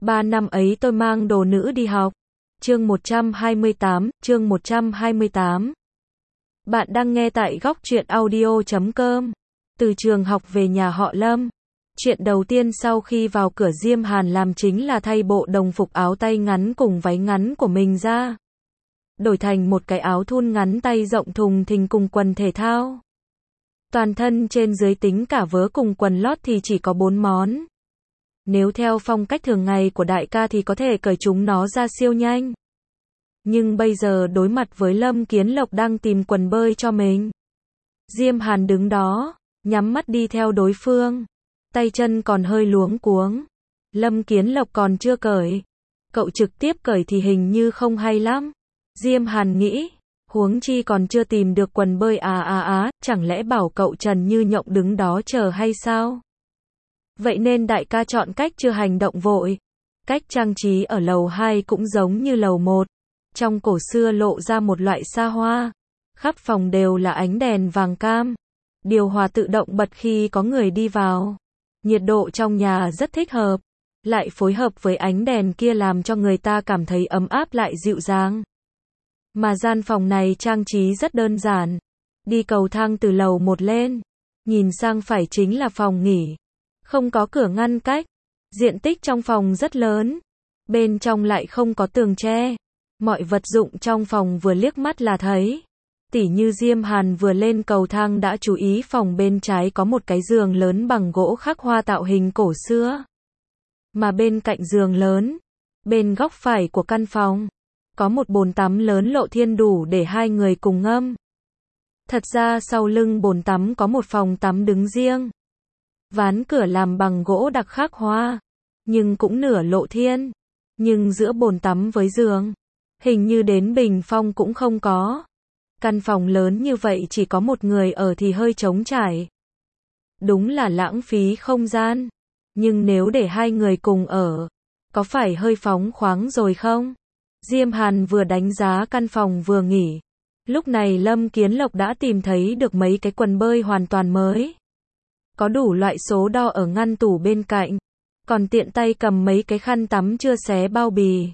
3 năm ấy tôi mang đồ nữ đi học. Chương 128. Bạn đang nghe tại góc truyện audio.com. Từ trường học về nhà họ Lâm. Chuyện đầu tiên sau khi vào cửa Diêm Hàn làm chính là thay bộ đồng phục áo tay ngắn cùng váy ngắn của mình ra. Đổi thành một cái áo thun ngắn tay rộng thùng thình cùng quần thể thao. Toàn thân trên dưới tính cả vớ cùng quần lót thì chỉ có 4 món. Nếu theo phong cách thường ngày của đại ca thì có thể cởi chúng nó ra siêu nhanh. Nhưng bây giờ đối mặt với Lâm Kiến Lộc đang tìm quần bơi cho mình. Diêm Hàn đứng đó, nhắm mắt đi theo đối phương. Tay chân còn hơi luống cuống. Lâm Kiến Lộc còn chưa cởi. Cậu trực tiếp cởi thì hình như không hay lắm. Diêm Hàn nghĩ, huống chi còn chưa tìm được quần bơi chẳng lẽ bảo cậu Trần Như Nhộng đứng đó chờ hay sao? Vậy nên đại ca chọn cách chưa hành động vội. Cách trang trí ở lầu 2 cũng giống như lầu 1. Trong cổ xưa lộ ra một loại xa hoa. Khắp phòng đều là ánh đèn vàng cam. Điều hòa tự động bật khi có người đi vào. Nhiệt độ trong nhà rất thích hợp. Lại phối hợp với ánh đèn kia làm cho người ta cảm thấy ấm áp lại dịu dàng. Mà gian phòng này trang trí rất đơn giản. Đi cầu thang từ lầu 1 lên. Nhìn sang phải chính là phòng nghỉ. Không có cửa ngăn cách. Diện tích trong phòng rất lớn. Bên trong lại không có tường tre. Mọi vật dụng trong phòng vừa liếc mắt là thấy. Tỉ như Diêm Hàn vừa lên cầu thang đã chú ý phòng bên trái có một cái giường lớn bằng gỗ khắc hoa tạo hình cổ xưa. Mà bên cạnh giường lớn, bên góc phải của căn phòng, có một bồn tắm lớn lộ thiên đủ để hai người cùng ngâm. Thật ra sau lưng bồn tắm có một phòng tắm đứng riêng. Ván cửa làm bằng gỗ đặc khắc hoa, nhưng cũng nửa lộ thiên. Nhưng giữa bồn tắm với giường, hình như đến bình phong cũng không có. Căn phòng lớn như vậy chỉ có một người ở thì hơi trống trải. Đúng là lãng phí không gian. Nhưng nếu để hai người cùng ở, có phải hơi phóng khoáng rồi không? Diêm Hàn vừa đánh giá căn phòng vừa nghỉ. Lúc này Lâm Kiến Lộc đã tìm thấy được mấy cái quần bơi hoàn toàn mới. Có đủ loại số đo ở ngăn tủ bên cạnh. Còn tiện tay cầm mấy cái khăn tắm chưa xé bao bì.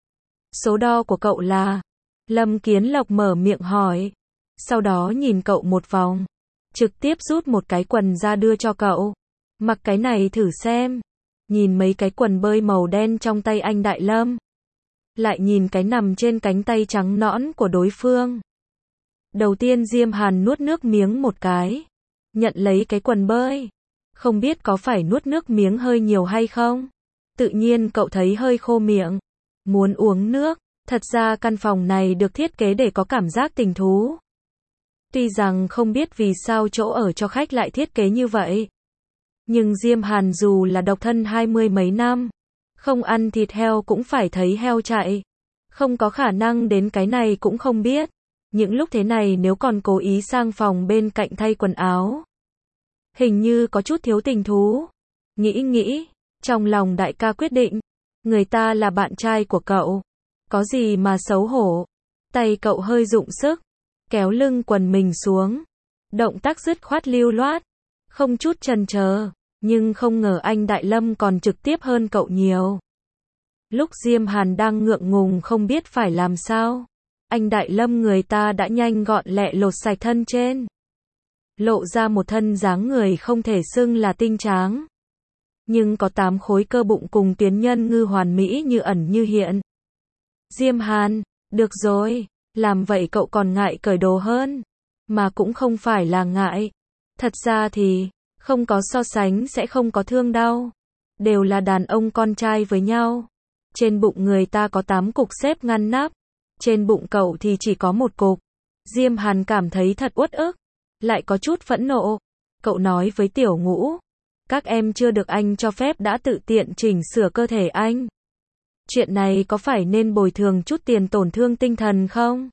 Số đo của cậu là? Lâm Kiến Lộc mở miệng hỏi. Sau đó nhìn cậu một vòng. Trực tiếp rút một cái quần ra đưa cho cậu. Mặc cái này thử xem. Nhìn mấy cái quần bơi màu đen trong tay anh Đại Lâm. Lại nhìn cái nằm trên cánh tay trắng nõn của đối phương. Đầu tiên Diêm Hàn nuốt nước miếng một cái. Nhận lấy cái quần bơi. Không biết có phải nuốt nước miếng hơi nhiều hay không? Tự nhiên cậu thấy hơi khô miệng. Muốn uống nước. Thật ra căn phòng này được thiết kế để có cảm giác tình thú. Tuy rằng không biết vì sao chỗ ở cho khách lại thiết kế như vậy. Nhưng Diêm Hàn dù là độc thân 20 mấy năm. Không ăn thịt heo cũng phải thấy heo chạy. Không có khả năng đến cái này cũng không biết. Những lúc thế này nếu còn cố ý sang phòng bên cạnh thay quần áo. Hình như có chút thiếu tình thú. Nghĩ, trong lòng đại ca quyết định. Người ta là bạn trai của cậu. Có gì mà xấu hổ. Tay cậu hơi dụng sức. Kéo lưng quần mình xuống. Động tác dứt khoát lưu loát. Không chút chần chờ. Nhưng không ngờ anh Đại Lâm còn trực tiếp hơn cậu nhiều. Lúc Diêm Hàn đang ngượng ngùng không biết phải làm sao. Anh Đại Lâm người ta đã nhanh gọn lẹ lột sạch thân trên. Lộ ra một thân dáng người không thể xưng là tinh tráng. Nhưng có 8 khối cơ bụng cùng tuyến nhân ngư hoàn mỹ như ẩn như hiện. Diêm Hàn, được rồi, làm vậy cậu còn ngại cởi đồ hơn. Mà cũng không phải là ngại. Thật ra thì, không có so sánh sẽ không có thương đau. Đều là đàn ông con trai với nhau. Trên bụng người ta có 8 cục xếp ngăn nắp. Trên bụng cậu thì chỉ có một cục. Diêm Hàn cảm thấy thật uất ức. Lại có chút phẫn nộ. Cậu nói với Tiểu Ngũ. Các em chưa được anh cho phép đã tự tiện chỉnh sửa cơ thể anh. Chuyện này có phải nên bồi thường chút tiền tổn thương tinh thần không?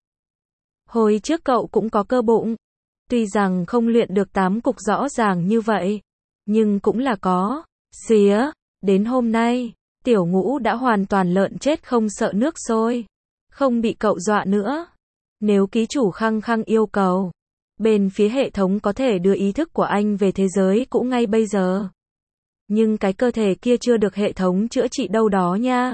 Hồi trước cậu cũng có cơ bụng. Tuy rằng không luyện được 8 cục rõ ràng như vậy. Nhưng cũng là có. Xía. Đến hôm nay, Tiểu Ngũ đã hoàn toàn lợn chết không sợ nước sôi. Không bị cậu dọa nữa. Nếu ký chủ khăng khăng yêu cầu. Bên phía hệ thống có thể đưa ý thức của anh về thế giới cũ ngay bây giờ. nhưng cái cơ thể kia chưa được hệ thống chữa trị đâu đó nha.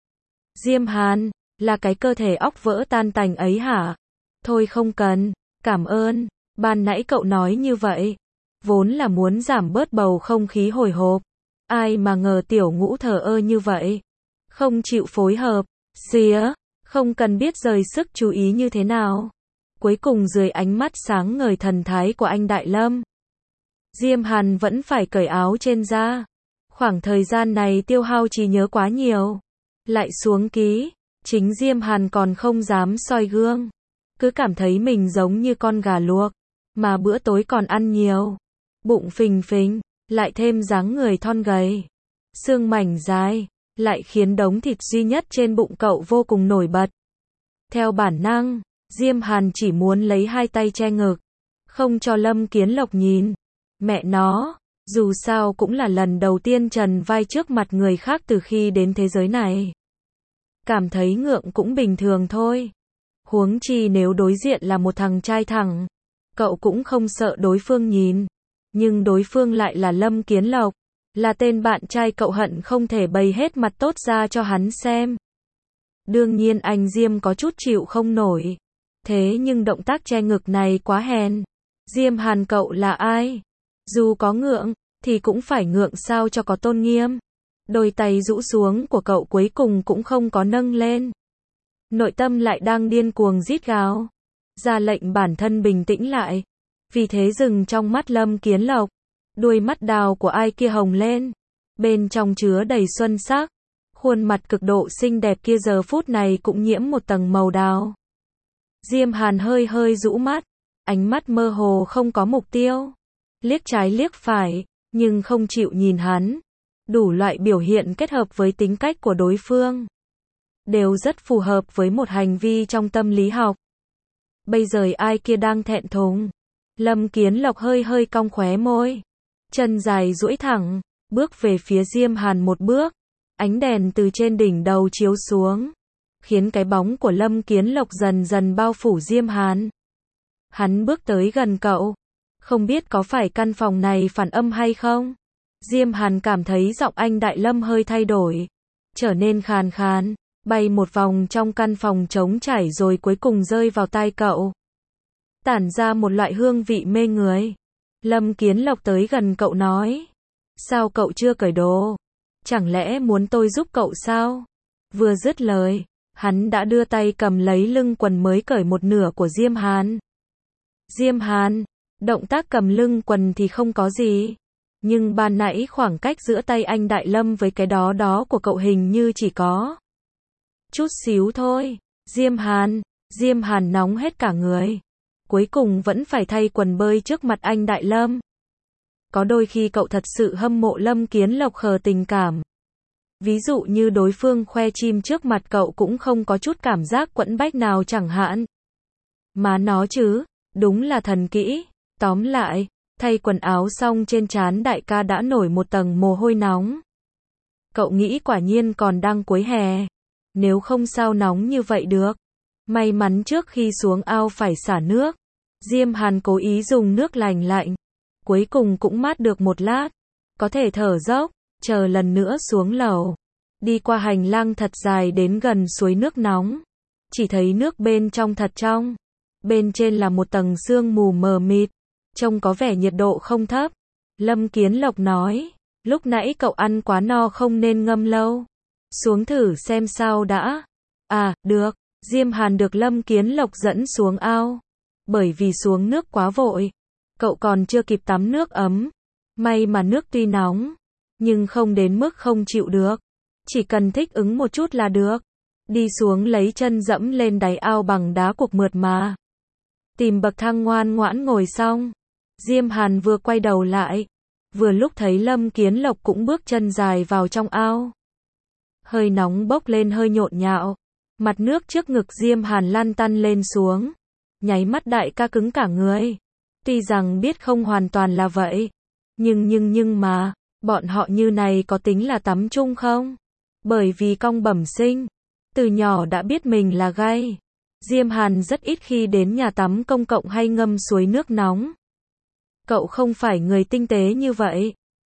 Diêm Hàn, là cái cơ thể óc vỡ tan tành ấy hả? Thôi không cần, cảm ơn, ban nãy cậu nói như vậy. Vốn là muốn giảm bớt bầu không khí hồi hộp. Ai mà ngờ Tiểu Ngũ thờ ơ như vậy. Không chịu phối hợp, xía, không cần biết rời sức chú ý như thế nào. Cuối cùng dưới ánh mắt sáng ngời thần thái của anh Đại Lâm, Diêm Hàn vẫn phải cởi áo trên ra. Khoảng thời gian này tiêu hao trí nhớ quá nhiều. Lại xuống ký, chính Diêm Hàn còn không dám soi gương. Cứ cảm thấy mình giống như con gà luộc, mà bữa tối còn ăn nhiều. Bụng phình phình, lại thêm dáng người thon gầy. Xương mảnh dài, lại khiến đống thịt duy nhất trên bụng cậu vô cùng nổi bật. Theo bản năng, Diêm Hàn chỉ muốn lấy hai tay che ngực, không cho Lâm Kiến Lộc nhìn. Mẹ nó, dù sao cũng là lần đầu tiên trần vai trước mặt người khác từ khi đến thế giới này. Cảm thấy ngượng cũng bình thường thôi. Huống chi nếu đối diện là một thằng trai thẳng, cậu cũng không sợ đối phương nhìn. Nhưng đối phương lại là Lâm Kiến Lộc, là tên bạn trai cậu hận không thể bày hết mặt tốt ra cho hắn xem. Đương nhiên anh Diêm có chút chịu không nổi. Thế nhưng động tác che ngực này quá hèn. Diêm Hàn cậu là ai? Dù có ngượng, thì cũng phải ngượng sao cho có tôn nghiêm. Đôi tay rũ xuống của cậu cuối cùng cũng không có nâng lên. Nội tâm lại đang điên cuồng rít gào. Ra lệnh bản thân bình tĩnh lại. Vì thế dừng trong mắt Lâm Kiến Lộc. Đuôi mắt đào của ai kia hồng lên. Bên trong chứa đầy xuân sắc. Khuôn mặt cực độ xinh đẹp kia giờ phút này cũng nhiễm một tầng màu đào. Diêm Hàn hơi hơi rũ mắt. Ánh mắt mơ hồ không có mục tiêu. Liếc trái liếc phải, nhưng không chịu nhìn hắn. Đủ loại biểu hiện kết hợp với tính cách của đối phương, đều rất phù hợp với một hành vi trong tâm lý học. Bây giờ ai kia đang thẹn thùng. Lâm Kiến Lộc hơi hơi cong khóe môi. Chân dài duỗi thẳng, bước về phía Diêm Hàn một bước. Ánh đèn từ trên đỉnh đầu chiếu xuống, khiến cái bóng của Lâm Kiến Lộc dần dần bao phủ Diêm Hàn. Hắn bước tới gần cậu. Không biết có phải căn phòng này phản âm hay không? Diêm Hàn cảm thấy giọng anh Đại Lâm hơi thay đổi, trở nên khàn khàn, bay một vòng trong căn phòng trống trải rồi cuối cùng rơi vào tai cậu. Tản ra một loại hương vị mê người. Lâm Kiến Lộc tới gần cậu nói. Sao cậu chưa cởi đồ? Chẳng lẽ muốn tôi giúp cậu sao? Vừa dứt lời, hắn đã đưa tay cầm lấy lưng quần mới cởi một nửa của Diêm Hàn. Diêm Hàn, động tác cầm lưng quần thì không có gì. Nhưng ban nãy khoảng cách giữa tay anh Đại Lâm với cái đó của cậu hình như chỉ có chút xíu thôi. Diêm Hàn nóng hết cả người. Cuối cùng vẫn phải thay quần bơi trước mặt anh Đại Lâm. Có đôi khi cậu thật sự hâm mộ Lâm Kiến Lộc khờ tình cảm. Ví dụ như đối phương khoe chim trước mặt cậu cũng không có chút cảm giác quẫn bách nào chẳng hạn. Má nó chứ, đúng là thần kỹ. Tóm lại, thay quần áo xong trên trán đại ca đã nổi một tầng mồ hôi nóng. Cậu nghĩ quả nhiên còn đang cuối hè. Nếu không sao nóng như vậy được. May mắn trước khi xuống ao phải xả nước. Diêm Hàn cố ý dùng nước lành lạnh. Cuối cùng cũng mát được một lát. Có thể thở dốc, chờ lần nữa xuống lầu. Đi qua hành lang thật dài đến gần suối nước nóng. Chỉ thấy nước bên trong thật trong. Bên trên là một tầng sương mù mờ mịt. Trông có vẻ nhiệt độ không thấp. Lâm Kiến Lộc nói. Lúc nãy cậu ăn quá no không nên ngâm lâu. Xuống thử xem sao đã. À, được. Diêm Hàn được Lâm Kiến Lộc dẫn xuống ao. Bởi vì xuống nước quá vội. Cậu còn chưa kịp tắm nước ấm. May mà nước tuy nóng, nhưng không đến mức không chịu được. Chỉ cần thích ứng một chút là được. Đi xuống lấy chân dẫm lên đáy ao bằng đá cục mượt mà. Tìm bậc thang ngoan ngoãn ngồi xong. Diêm Hàn vừa quay đầu lại. Vừa lúc thấy Lâm Kiến Lộc cũng bước chân dài vào trong ao. Hơi nóng bốc lên hơi nhộn nhạo. Mặt nước trước ngực Diêm Hàn lăn tăn lên xuống. Nháy mắt đại ca cứng cả người. Tuy rằng biết không hoàn toàn là vậy. Nhưng mà, bọn họ như này có tính là tắm chung không? Bởi vì cong bẩm sinh. Từ nhỏ đã biết mình là gay. Diêm Hàn rất ít khi đến nhà tắm công cộng hay ngâm suối nước nóng. Cậu không phải người tinh tế như vậy.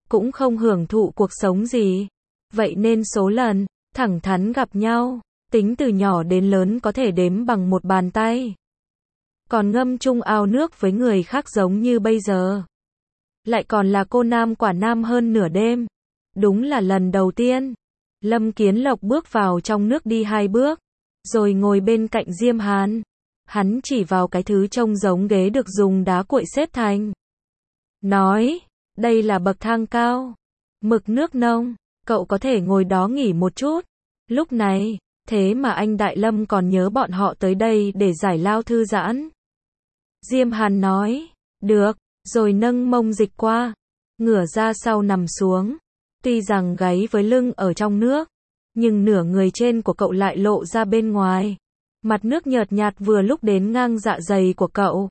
cũng không hưởng thụ cuộc sống gì. Vậy nên số lần, thẳng thắn gặp nhau, tính từ nhỏ đến lớn có thể đếm bằng một bàn tay. Còn ngâm chung ao nước với người khác giống như bây giờ. Lại còn là cô nam quả nam hơn nửa đêm. Đúng là lần đầu tiên. Lâm Kiến Lộc bước vào trong nước đi 2 bước, rồi ngồi bên cạnh Diêm Hàn. Hắn chỉ vào cái thứ trông giống ghế được dùng đá cuội xếp thành. Nói, đây là bậc thang cao. Mực nước nông, cậu có thể ngồi đó nghỉ một chút. Lúc này, thế mà anh Đại Lâm còn nhớ bọn họ tới đây để giải lao thư giãn. Diêm Hàn nói, được, rồi nâng mông dịch qua, ngửa ra sau nằm xuống. Tuy rằng gáy với lưng ở trong nước, nhưng nửa người trên của cậu lại lộ ra bên ngoài. Mặt nước nhợt nhạt vừa lúc đến ngang dạ dày của cậu.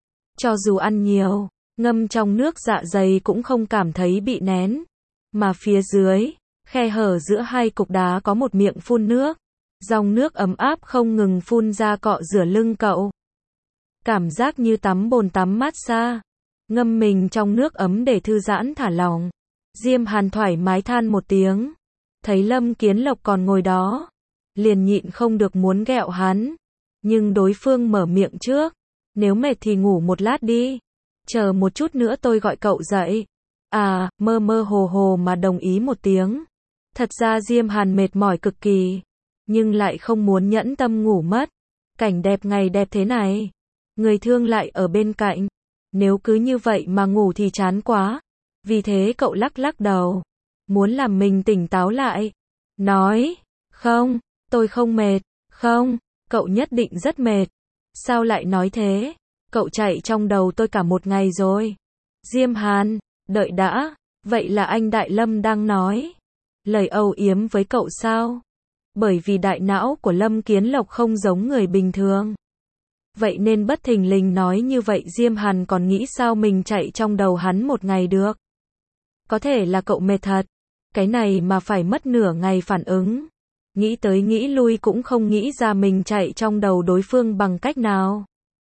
Cho dù ăn nhiều, ngâm trong nước dạ dày cũng không cảm thấy bị nén. Mà phía dưới, khe hở giữa hai cục đá có một miệng phun nước. Dòng nước ấm áp không ngừng phun ra cọ rửa lưng cậu. Cảm giác như tắm bồn tắm massage. Ngâm mình trong nước ấm để thư giãn thả lỏng. Diêm Hàn thoải mái than một tiếng. Thấy Lâm Kiến Lộc còn ngồi đó, liền nhịn không được muốn ghẹo hắn. Nhưng đối phương mở miệng trước. Nếu mệt thì ngủ một lát đi. Chờ một chút nữa tôi gọi cậu dậy. À, mơ mơ hồ hồ mà đồng ý một tiếng. Thật ra Diêm Hàn mệt mỏi cực kỳ, nhưng lại không muốn nhẫn tâm ngủ mất. Cảnh đẹp ngày đẹp thế này, người thương lại ở bên cạnh. Nếu cứ như vậy mà ngủ thì chán quá. Vì thế cậu lắc lắc đầu, muốn làm mình tỉnh táo lại. Nói, không, tôi không mệt. Không, cậu nhất định rất mệt. Sao lại nói thế? Cậu chạy trong đầu tôi cả một ngày rồi. Diêm Hàn, đợi đã, vậy là anh Đại Lâm đang nói lời âu yếm với cậu sao? Bởi vì đại não của Lâm Kiến Lộc không giống người bình thường. Vậy nên bất thình lình nói như vậy Diêm Hàn còn nghĩ sao mình chạy trong đầu hắn một ngày được. Có thể là cậu mệt thật. Cái này mà phải mất nửa ngày phản ứng. Nghĩ tới nghĩ lui cũng không nghĩ ra mình chạy trong đầu đối phương bằng cách nào.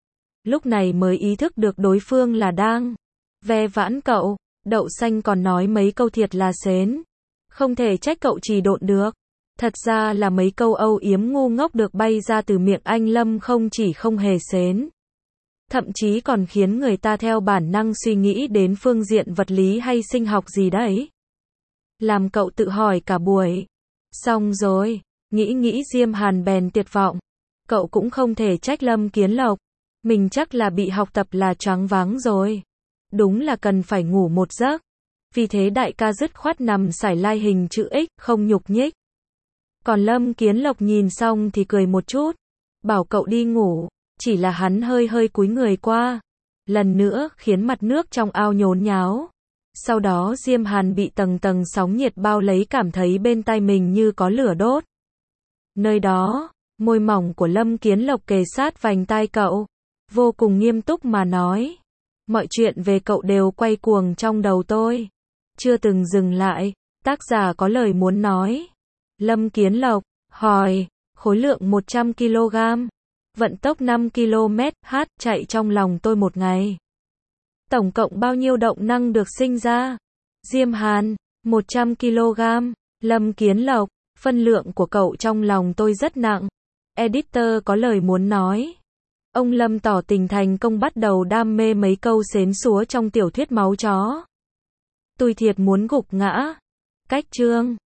Lúc này mới ý thức được đối phương là đang ve vãn cậu. Đậu xanh còn nói mấy câu thiệt là xến. Không thể trách cậu trì độn được. Thật ra là mấy câu âu yếm ngu ngốc được bay ra từ miệng anh Lâm không chỉ không hề xến. Thậm chí còn khiến người ta theo bản năng suy nghĩ đến phương diện vật lý hay sinh học gì đấy. Làm cậu tự hỏi cả buổi. Xong rồi, nghĩ Diêm Hàn bèn tuyệt vọng. Cậu cũng không thể trách Lâm Kiến Lộc. Mình chắc là bị học tập là choáng váng rồi. Đúng là cần phải ngủ một giấc. Vì thế đại ca dứt khoát nằm sải lai hình chữ X, không nhúc nhích. Còn Lâm Kiến Lộc nhìn xong thì cười một chút, bảo cậu đi ngủ, chỉ là hắn hơi cúi người qua. Lần nữa khiến mặt nước trong ao nhốn nháo. Sau đó Diêm Hàn bị tầng tầng sóng nhiệt bao lấy cảm thấy bên tai mình như có lửa đốt. Nơi đó, môi mỏng của Lâm Kiến Lộc kề sát vành tai cậu, vô cùng nghiêm túc mà nói. Mọi chuyện về cậu đều quay cuồng trong đầu tôi. Chưa từng dừng lại, tác giả có lời muốn nói. Lâm Kiến Lộc, hỏi, khối lượng 100 kg, vận tốc 5 km/h, chạy trong lòng tôi một ngày. Tổng cộng bao nhiêu động năng được sinh ra? Diêm Hàn, 100 kg. Lâm Kiến Lộc, phân lượng của cậu trong lòng tôi rất nặng. Editor có lời muốn nói. Ông Lâm tỏ tình thành công bắt đầu đam mê mấy câu xến xúa trong tiểu thuyết máu chó. Tôi thiệt muốn gục ngã. Cách chương